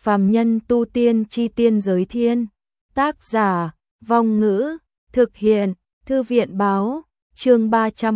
Phàm nhân tu tiên chi tiên giới thiên. Tác giả, Vong Ngữ, thực hiện, Thư viện báo, chương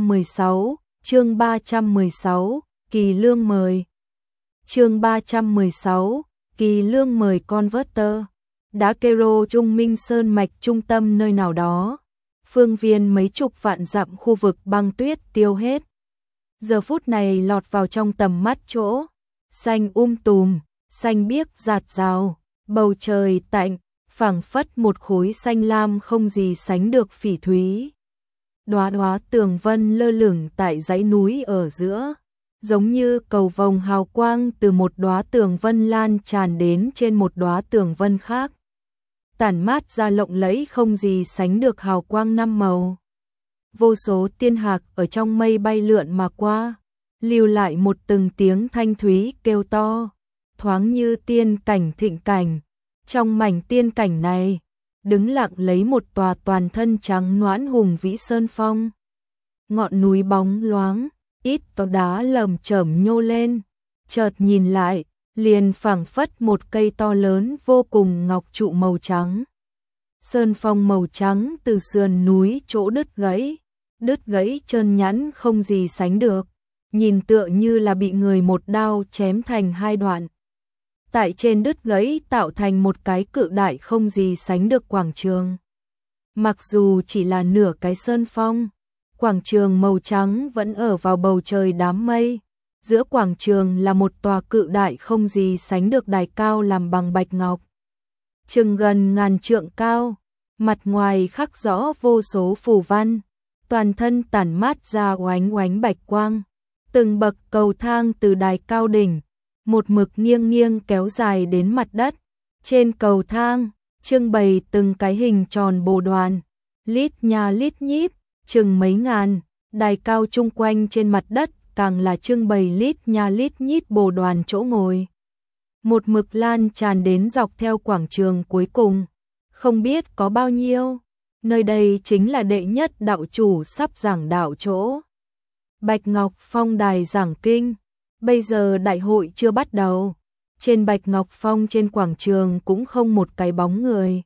316, Kỳ Lương mời. Chương 316, Kỳ Lương mời Converter. Đá Kero Trung Minh Sơn mạch trung tâm nơi nào đó. Phương viên mấy chục vạn dặm khu vực băng tuyết tiêu hết. Giờ phút này lọt vào trong tầm mắt chỗ. Xanh tùm, xanh biếc rạt rào, bầu trời tạnh, phảng phất một khối xanh lam không gì sánh được phỉ thúy. Đóa đóa tường vân lơ lửng tại dãy núi ở giữa, giống như cầu vồng hào quang từ một đóa tường vân lan tràn đến trên một đóa tường vân khác. Tản mát ra lộng lẫy không gì sánh được hào quang năm màu. Vô số tiên hạc ở trong mây bay lượn mà qua, lưu lại một từng tiếng thanh thúy kêu to, thoáng như tiên cảnh thịnh cảnh. Trong mảnh tiên cảnh này, đứng lặng lấy một tòa toàn thân trắng nõn hùng vĩ sơn phong. Ngọn núi bóng loáng, ít to đá lởm chởm nhô lên, chợt nhìn lại, liền phảng phất một cây to lớn vô cùng ngọc trụ màu trắng. Sơn phong màu trắng từ sườn núi chỗ đứt gãy trơn nhẵn không gì sánh được, nhìn tựa như là bị người một đao chém thành hai đoạn. Tại trên đứt gãy tạo thành một cái cự đại không gì sánh được quảng trường. Mặc dù chỉ là nửa cái sơn phong, quảng trường màu trắng vẫn ở vào bầu trời đám mây. Giữa quảng trường là một tòa cự đại không gì sánh được đài cao làm bằng bạch ngọc, chừng gần ngàn trượng cao, mặt ngoài khắc rõ vô số phù văn, toàn thân tản mát ra oánh oánh bạch quang. Từng bậc cầu thang từ đài cao đỉnh, một mực nghiêng nghiêng kéo dài đến mặt đất. Trên cầu thang, trưng bày từng cái hình tròn bồ đoàn, lít nha lít nhít, chừng mấy ngàn. Đài cao chung quanh trên mặt đất càng là trưng bày lít nha lít nhít bồ đoàn chỗ ngồi. Một mực lan tràn đến dọc theo quảng trường cuối cùng, không biết có bao nhiêu. Nơi đây chính là đệ nhất đạo chủ sắp giảng đạo chỗ. Bạch Ngọc Phong đài giảng kinh. Bây giờ đại hội chưa bắt đầu. Trên Bạch Ngọc Phong trên quảng trường cũng không một cái bóng người,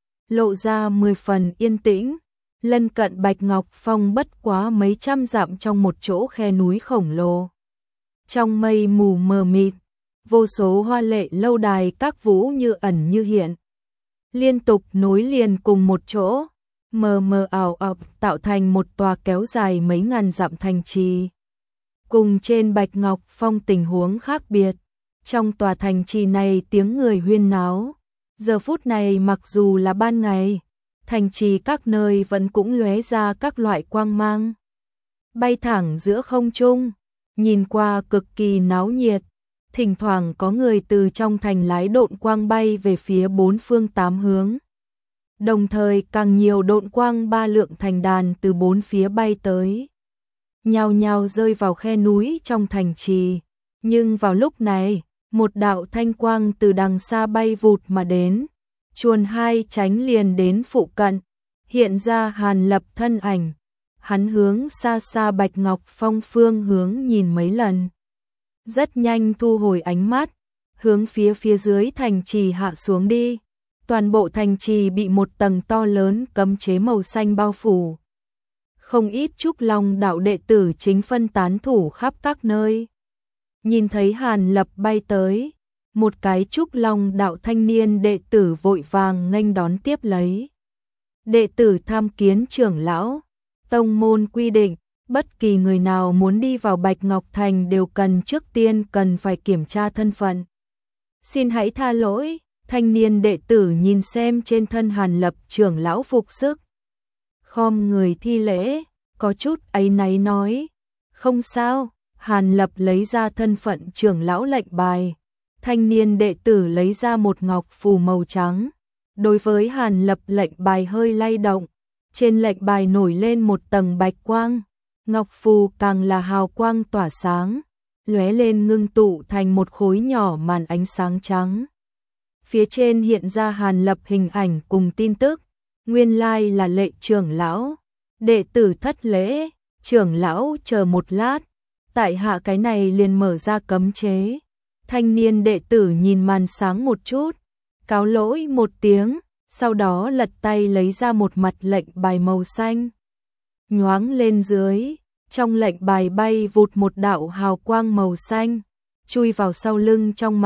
lộ ra 10 phần yên tĩnh. Lân cận Bạch Ngọc Phong bất quá mấy trăm dặm trong một chỗ khe núi khổng lồ. Trong mây mù mờ mịt, vô số hoa lệ lâu đài các vũ như ẩn như hiện, liên tục nối liền cùng một chỗ, mờ mờ ảo ảo tạo thành một tòa kéo dài mấy ngàn dặm thành trì. Cùng trên Bạch Ngọc Phong tình huống khác biệt, trong tòa thành trì này tiếng người huyên náo. Giờ phút này mặc dù là ban ngày, thành trì các nơi vẫn cũng lóe ra các loại quang mang, bay thẳng giữa không trung, nhìn qua cực kỳ náo nhiệt. Thỉnh thoảng có người từ trong thành lái độn quang bay về phía bốn phương tám hướng. Đồng thời càng nhiều độn quang ba lượng thành đàn từ bốn phía bay tới, nhao nhao rơi vào khe núi trong thành trì. Nhưng vào lúc này, một đạo thanh quang từ đằng xa bay vụt mà đến, chuồn hai chánh liền đến phụ cận, hiện ra Hàn Lập thân ảnh. Hắn hướng xa xa Bạch Ngọc Phong phương hướng nhìn mấy lần, rất nhanh thu hồi ánh mắt, hướng phía dưới thành trì hạ xuống đi. Toàn bộ thành trì bị một tầng to lớn cấm chế màu xanh bao phủ. Không ít Trúc Long đạo đệ tử chính phân tán thủ khắp các nơi. Nhìn thấy Hàn Lập bay tới, một cái Trúc Long đạo thanh niên đệ tử vội vàng nghênh đón tiếp lấy. Đệ tử tham kiến trưởng lão. Tông môn quy định, bất kỳ người nào muốn đi vào Bạch Ngọc Thành đều trước tiên cần phải kiểm tra thân phận. Xin hãy tha lỗi. Thanh niên đệ tử nhìn xem trên thân Hàn Lập trưởng lão phục sức, khom người thi lễ, có chút áy náy nói, không sao. Hàn Lập lấy ra thân phận trưởng lão lệnh bài. Thanh niên đệ tử lấy ra một ngọc phù màu trắng. Đối với Hàn Lập lệnh bài hơi lay động, trên lệnh bài nổi lên một tầng bạch quang, ngọc phù càng là hào quang tỏa sáng, lóe lên ngưng tụ thành một khối nhỏ màn ánh sáng trắng. Phía trên hiện ra Hàn Lập hình ảnh cùng tin tức, nguyên lai là Lệ trưởng lão. Đệ tử thất lễ, trưởng lão chờ một lát, tại hạ cái này liền mở ra cấm chế. Thanh niên đệ tử nhìn màn sáng một chút, cáo lỗi một tiếng, sau đó lật tay lấy ra một mặt lệnh bài màu xanh. Nhoáng lên dưới, trong lệnh bài bay vụt một đạo hào quang màu xanh, chui vào sau lưng trong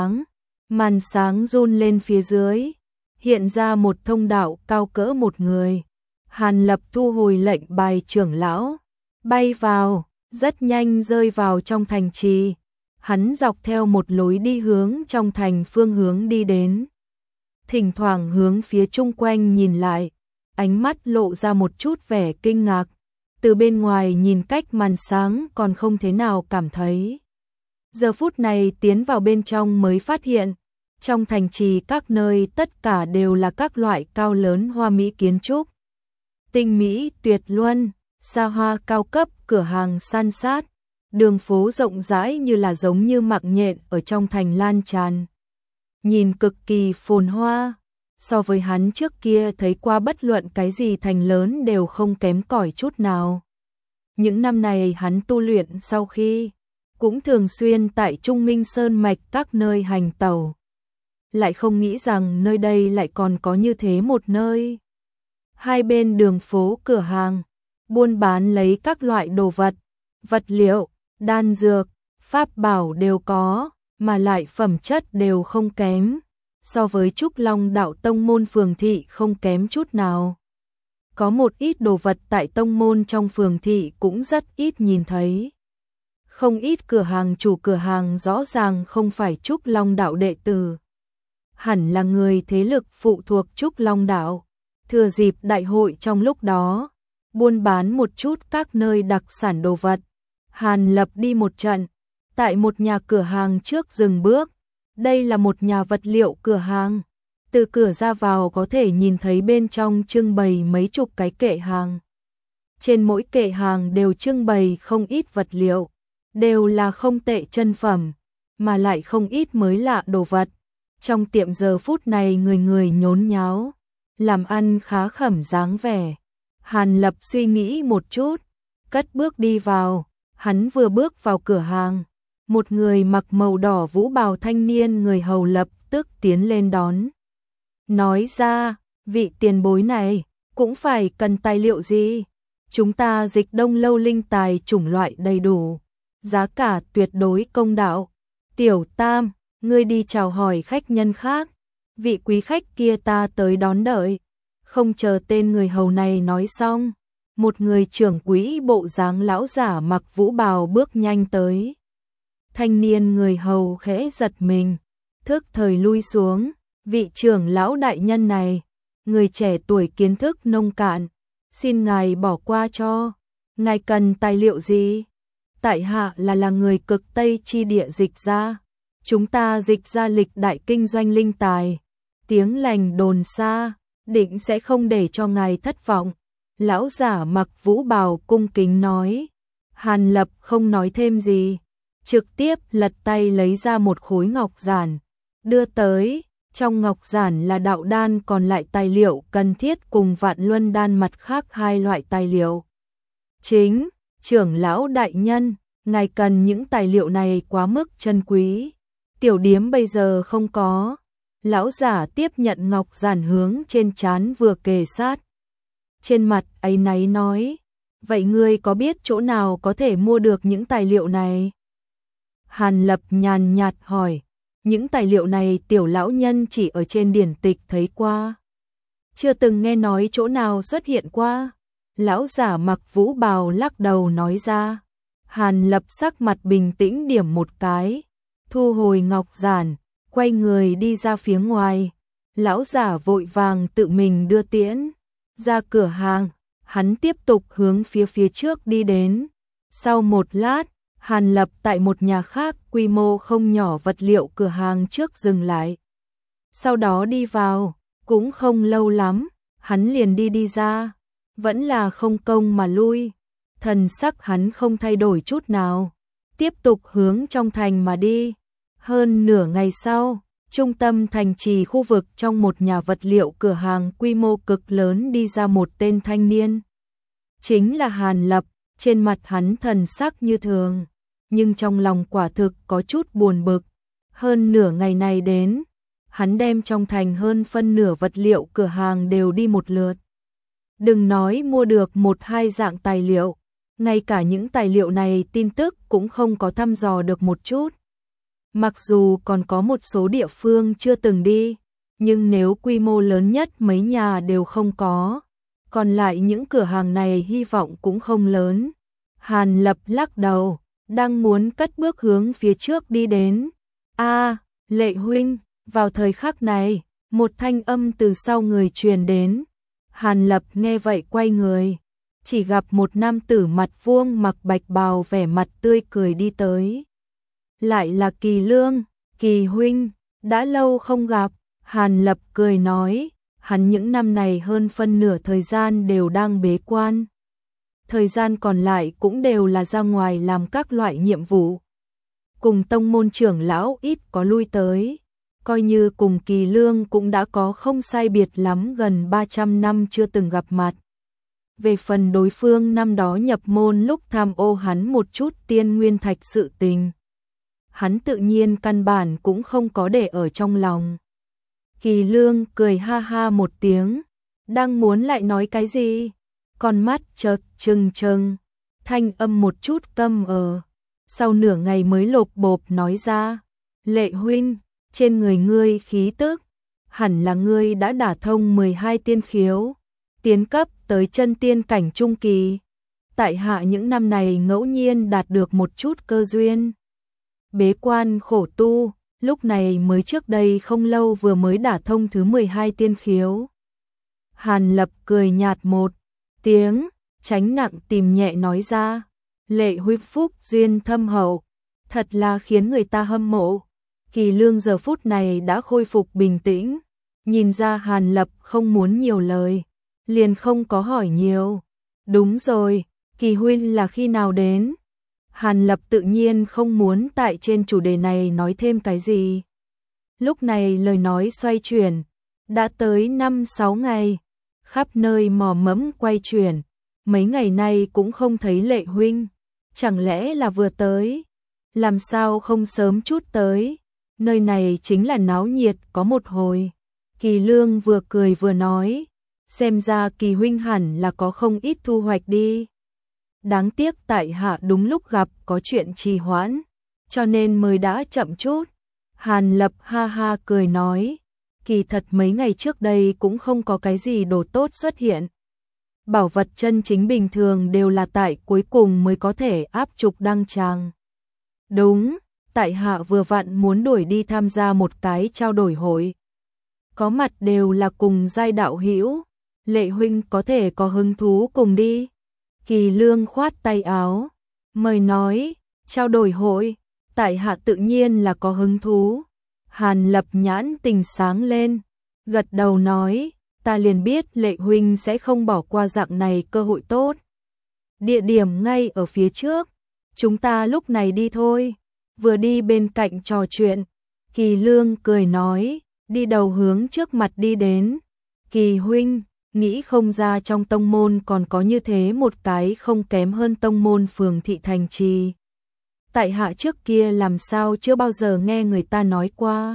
màn sáng run lên phía dưới, hiện ra một thông đạo cao cỡ một người. Hàn Lập thu hồi lệnh bài trưởng lão, bay vào, rất nhanh rơi vào trong thành trì. Hắn dọc theo một lối đi hướng trong thành phương hướng đi đến. Thỉnh thoảng hướng phía chung quanh nhìn lại, ánh mắt lộ ra một chút vẻ kinh ngạc. Từ bên ngoài nhìn cách màn sáng còn không thế nào cảm thấy. Giờ phút này tiến vào bên trong mới phát hiện, trong thành trì các nơi tất cả đều là các loại cao lớn hoa mỹ kiến trúc. Tinh mỹ tuyệt luân, xa hoa cao cấp, cửa hàng san sát, đường phố rộng rãi như là giống như mạng nhện ở trong thành lan tràn. Nhìn cực kỳ phồn hoa, so với hắn trước kia thấy qua bất luận cái gì thành lớn đều không kém cỏi chút nào. Những năm này hắn tu luyện sau khi, cũng thường xuyên tại Trung Minh Sơn Mạch các nơi hành tẩu. Lại không nghĩ rằng nơi đây lại còn có như thế một nơi. Hai bên đường phố cửa hàng, buôn bán lấy các loại đồ vật, vật liệu, đan dược, pháp bảo đều có, mà lại phẩm chất đều không kém. So với Trúc Long đạo tông môn phường thị không kém chút nào. Có một ít đồ vật tại tông môn trong phường thị cũng rất ít nhìn thấy. Không ít cửa hàng chủ cửa hàng rõ ràng không phải Trúc Long đạo đệ tử. Hẳn là người thế lực phụ thuộc Trúc Long đạo. Thừa dịp đại hội trong lúc đó, buôn bán một chút các nơi đặc sản đồ vật. Hàn Lập đi một trận, tại một nhà cửa hàng trước dừng bước. Đây là một nhà vật liệu cửa hàng. Từ cửa ra vào có thể nhìn thấy bên trong trưng bày mấy chục cái kệ hàng. Trên mỗi kệ hàng đều trưng bày không ít vật liệu, đều là không tệ chân phẩm, mà lại không ít mới lạ đồ vật. Trong tiệm giờ phút này người người nhốn nháo, làm ăn khá khẩm dáng vẻ. Hàn Lập suy nghĩ một chút, cất bước đi vào. Hắn vừa bước vào cửa hàng, một người mặc màu đỏ vũ bào thanh niên người hầu lập tức tiến lên đón. Nói ra, vị tiền bối này, cũng phải cần tài liệu gì? Chúng ta dịch đông lâu linh tài chủng loại đầy đủ, giá cả tuyệt đối công đạo. Tiểu Tam, ngươi đi chào hỏi khách nhân khác, vị quý khách kia ta tới đón đợi. Không chờ tên người hầu này nói xong, một người trưởng quỹ bộ dáng lão giả mặc vũ bào bước nhanh tới. Thanh niên người hầu khẽ giật mình, thức thời lui xuống. Vị trưởng lão đại nhân này, người trẻ tuổi kiến thức nông cạn, xin ngài bỏ qua cho. Ngài cần tài liệu gì? Tại hạ là người cực Tây chi địa dịch ra. Chúng ta dịch ra lịch đại kinh doanh linh tài, tiếng lành đồn xa, định sẽ không để cho ngài thất vọng. Lão giả mặc vũ bào cung kính nói. Hàn Lập không nói thêm gì, trực tiếp lật tay lấy ra một khối ngọc giản, đưa tới. Trong ngọc giản là đạo đan, còn lại tài liệu cần thiết cùng vạn luân đan mặt khác hai loại tài liệu. Chính, trưởng lão đại nhân, ngài cần những tài liệu này quá mức chân quý. Tiểu điếm bây giờ không có. Lão giả tiếp nhận ngọc giản hướng trên trán vừa kề sát. Trên mặt áy náy nói, vậy ngươi có biết chỗ nào có thể mua được những tài liệu này? Hàn Lập nhàn nhạt hỏi. Những tài liệu này tiểu lão nhân chỉ ở trên điển tịch thấy qua, chưa từng nghe nói chỗ nào xuất hiện qua. Lão giả mặc vũ bào lắc đầu nói ra. Hàn Lập sắc mặt bình tĩnh điểm một cái, thu hồi ngọc giản, quay người đi ra phía ngoài. Lão giả vội vàng tự mình đưa tiễn ra cửa hàng, hắn tiếp tục hướng phía trước đi đến. Sau một lát, Hàn Lập tại một nhà khác quy mô không nhỏ vật liệu cửa hàng trước dừng lại. Sau đó đi vào, cũng không lâu lắm, hắn liền đi ra, vẫn là không công mà lui. Thần sắc hắn không thay đổi chút nào, tiếp tục hướng trong thành mà đi. Hơn nửa ngày sau, trung tâm thành trì khu vực trong một nhà vật liệu cửa hàng quy mô cực lớn đi ra một tên thanh niên. Chính là Hàn Lập, trên mặt hắn thần sắc như thường, nhưng trong lòng quả thực có chút buồn bực. Hơn nửa ngày này đến, hắn đem trong thành hơn phân nửa vật liệu cửa hàng đều đi một lượt. Đừng nói mua được một hai dạng tài liệu, ngay cả những tài liệu này tin tức cũng không có thăm dò được một chút. Mặc dù còn có một số địa phương chưa từng đi, nhưng nếu quy mô lớn nhất mấy nhà đều không có, còn lại những cửa hàng này hy vọng cũng không lớn. Hàn Lập lắc đầu, đang muốn cất bước hướng phía trước đi đến. Lệ huynh, vào thời khắc này, một thanh âm từ sau người truyền đến. Hàn Lập nghe vậy quay người, chỉ gặp một nam tử mặt vuông mặc bạch bào vẻ mặt tươi cười đi tới. Lại là Kỳ Lương, Kỳ huynh, đã lâu không gặp. Hàn Lập cười nói, hắn những năm này hơn phân nửa thời gian đều đang bế quan. Thời gian còn lại cũng đều là ra ngoài làm các loại nhiệm vụ. Cùng tông môn trưởng lão ít có lui tới, coi như cùng Kỳ Lương cũng đã có không sai biệt lắm gần 300 năm chưa từng gặp mặt. Về phần đối phương năm đó nhập môn lúc tham ô hắn một chút tiên nguyên thạch sự tình, hắn tự nhiên căn bản cũng không có để ở trong lòng. Kỳ Lương cười ha ha một tiếng, đang muốn lại nói cái gì, con mắt chợt trừng trừng, thanh âm một chút câm sau nửa ngày mới lộp bộp nói ra, Lệ huynh, trên người ngươi khí tức, hẳn là ngươi đã đả thông 12 tiên khiếu, tiến cấp tới chân tiên cảnh trung kỳ. Tại hạ những năm này ngẫu nhiên đạt được một chút cơ duyên. Bế quan khổ tu, lúc này mới trước đây không lâu vừa mới đả thông thứ 12 tiên khiếu. Hàn Lập cười nhạt một tiếng, tránh nặng tìm nhẹ nói ra, Lệ huynh phúc duyên thâm hậu, thật là khiến người ta hâm mộ. Kỳ Lương giờ phút này đã khôi phục bình tĩnh, nhìn ra Hàn Lập không muốn nhiều lời, liền không có hỏi nhiều. Đúng rồi, Kỳ huynh là khi nào đến? Hàn Lập tự nhiên không muốn tại trên chủ đề này nói thêm cái gì. Lúc này lời nói xoay chuyển, đã tới 5-6 ngày, khắp nơi mò mẫm quay chuyển, mấy ngày nay cũng không thấy Lệ huynh, chẳng lẽ là vừa tới? Làm sao không sớm chút tới? Nơi này chính là náo nhiệt có một hồi. Kỳ Lương vừa cười vừa nói, xem ra Kỳ huynh hẳn là có không ít thu hoạch đi. Đáng tiếc tại hạ đúng lúc gặp có chuyện trì hoãn, cho nên mới đã chậm chút. Hàn Lập ha ha cười nói, kỳ thật mấy ngày trước đây cũng không có cái gì đồ tốt xuất hiện. Bảo vật chân chính bình thường đều là tại cuối cùng mới có thể áp trục đăng tràng. Đúng, tại hạ vừa vặn muốn đuổi đi tham gia một cái trao đổi hội. Có mặt đều là cùng giai đạo hữu, Lệ huynh có thể có hứng thú cùng đi. Kỳ Lương khoát tay áo, mời nói, trao đổi hội, tại hạ tự nhiên là có hứng thú. Hàn Lập nhãn tình sáng lên, gật đầu nói, ta liền biết Lệ huynh sẽ không bỏ qua dạng này cơ hội tốt. Địa điểm ngay ở phía trước, chúng ta lúc này đi thôi. Vừa đi bên cạnh trò chuyện, Kỳ Lương cười nói, đi đầu hướng trước mặt đi đến. Kỳ huynh, nghĩ không ra trong tông môn còn có như thế một cái không kém hơn tông môn phường thị thành trì. Tại hạ trước kia làm sao chưa bao giờ nghe người ta nói qua.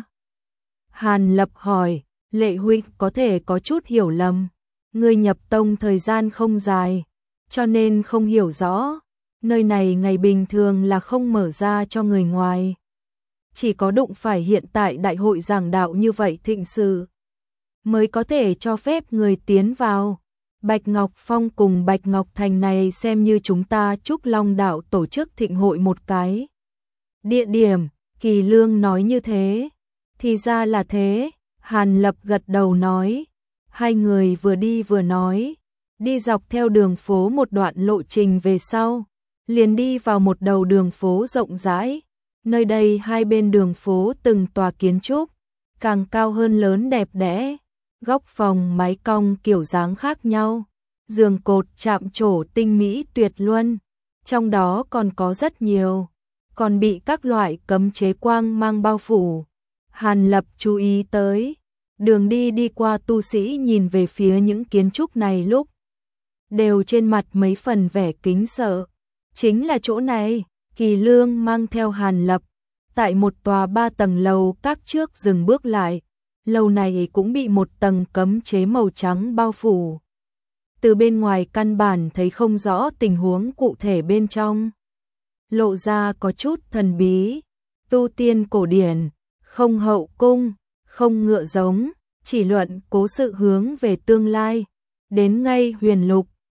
Hàn Lập hỏi, Lệ huynh có thể có chút hiểu lầm, người nhập tông thời gian không dài, cho nên không hiểu rõ. Nơi này ngày bình thường là không mở ra cho người ngoài. Chỉ có đụng phải hiện tại đại hội giảng đạo như vậy thịnh sự, mới có thể cho phép người tiến vào. Bạch Ngọc Phong cùng Bạch Ngọc Thành này xem như chúng ta Trúc Long đạo tổ chức thịnh hội một cái. Địa điểm, Kỳ Lương nói như thế. Thì ra là thế, Hàn Lập gật đầu nói. Hai người vừa đi vừa nói, đi dọc theo đường phố một đoạn lộ trình về sau, liền đi vào một đầu đường phố rộng rãi. Nơi đây hai bên đường phố từng tòa kiến trúc, càng cao hơn lớn đẹp đẽ, góc phòng mái cong kiểu dáng khác nhau, giường cột chạm trổ tinh mỹ tuyệt luân, trong đó còn có rất nhiều, còn bị các loại cấm chế quang mang bao phủ. Hàn Lập chú ý tới, đường đi qua tu sĩ nhìn về phía những kiến trúc này lúc đều trên mặt mấy phần vẻ kính sợ. Chính là chỗ này, Kỳ Lương mang theo Hàn Lập, Tại một tòa 3 tầng lầu các trước dừng bước lại, lầu này cũng bị một tầng cấm chế màu trắng bao phủ. Từ bên ngoài căn bản thấy không rõ tình huống cụ thể bên trong. Lộ ra có chút thần bí, tu tiên cổ điển, không hậu cung, không ngựa giống, chỉ luận cố sự hướng về tương lai. Đến ngay huyền lục,